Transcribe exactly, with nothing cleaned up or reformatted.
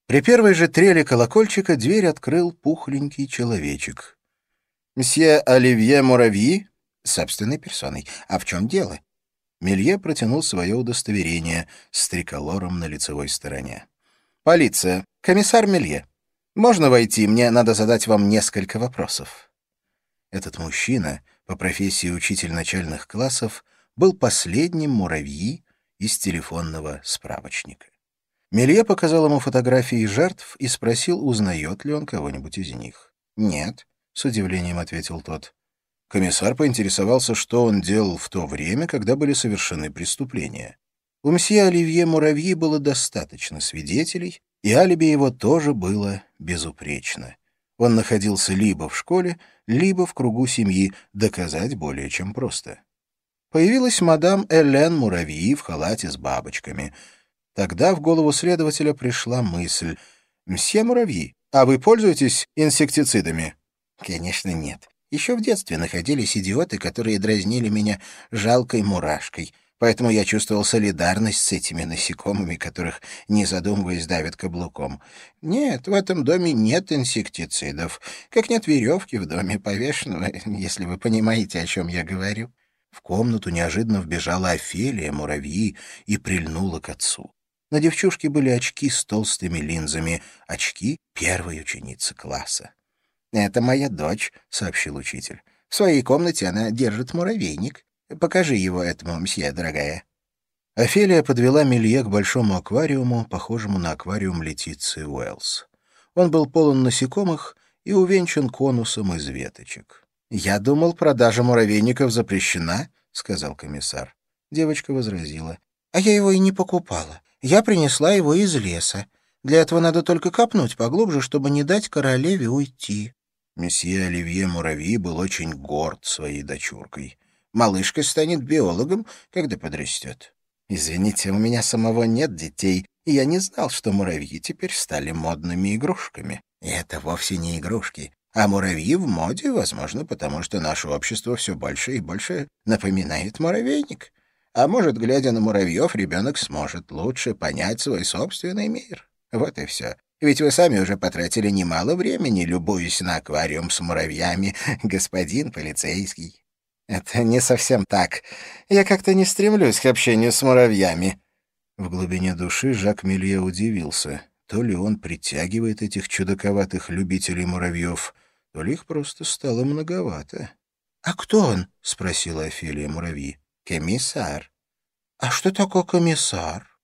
При первой же трели колокольчика дверь открыл пухленький человечек. «Мсье Оливье Муравьи?» «Собственной персоной. А в чем дело?» Мелье протянул свое удостоверение с триколором на лицевой стороне. «Полиция. Комиссар Мелье. Можно войти? Мне надо задать вам несколько вопросов». Этот мужчина, по профессии учитель начальных классов, был последним Муравьи из телефонного справочника. Мелье показал ему фотографии жертв и спросил, узнает ли он кого-нибудь из них. «Нет», — с удивлением ответил тот. Комиссар поинтересовался, что он делал в то время, когда были совершены преступления. У мсье Оливье Муравьи было достаточно свидетелей, и алиби его тоже было безупречно. Он находился либо в школе, либо в кругу семьи, доказать более чем просто. Появилась мадам Элен Муравьи в халате с бабочками. Тогда в голову следователя пришла мысль. «Мсье Муравьи, а вы пользуетесь инсектицидами?» «Конечно, нет. Еще в детстве находились идиоты, которые дразнили меня жалкой мурашкой, поэтому я чувствовал солидарность с этими насекомыми, которых, не задумываясь, давят каблуком. Нет, в этом доме нет инсектицидов, как нет веревки в доме повешенного, если вы понимаете, о чем я говорю». В комнату неожиданно вбежала Офелия Муравьи и прильнула к отцу. На девчушке были очки с толстыми линзами, очки первой ученицы класса. «Это моя дочь», — сообщил учитель. «В своей комнате она держит муравейник. Покажи его этому, мсье, дорогая». Офелия подвела Мелье к большому аквариуму, похожему на аквариум Летиции Уэллс. Он был полон насекомых и увенчан конусом из веточек. «Я думал, продажа муравейников запрещена», — сказал комиссар. Девочка возразила. «А я его и не покупала. Я принесла его из леса. Для этого надо только копнуть поглубже, чтобы не дать королеве уйти». Месье Оливье Муравьи был очень горд своей дочуркой. «Малышка станет биологом, когда подрастет». «Извините, у меня самого нет детей, и я не знал, что муравьи теперь стали модными игрушками». «Это вовсе не игрушки. А муравьи в моде, возможно, потому что наше общество все больше и больше напоминает муравейник. А может, глядя на муравьев, ребенок сможет лучше понять свой собственный мир. Вот и все. Ведь вы сами уже потратили немало времени, любуясь на аквариум с муравьями, господин полицейский». «Это не совсем так. Я как-то не стремлюсь к общению с муравьями». В глубине души Жак Мелье удивился. То ли он притягивает этих чудаковатых любителей муравьев, то ли их просто стало многовато. «А кто он?» — спросила Офелия Муравьи. «Комиссар». «А что такое комиссар?»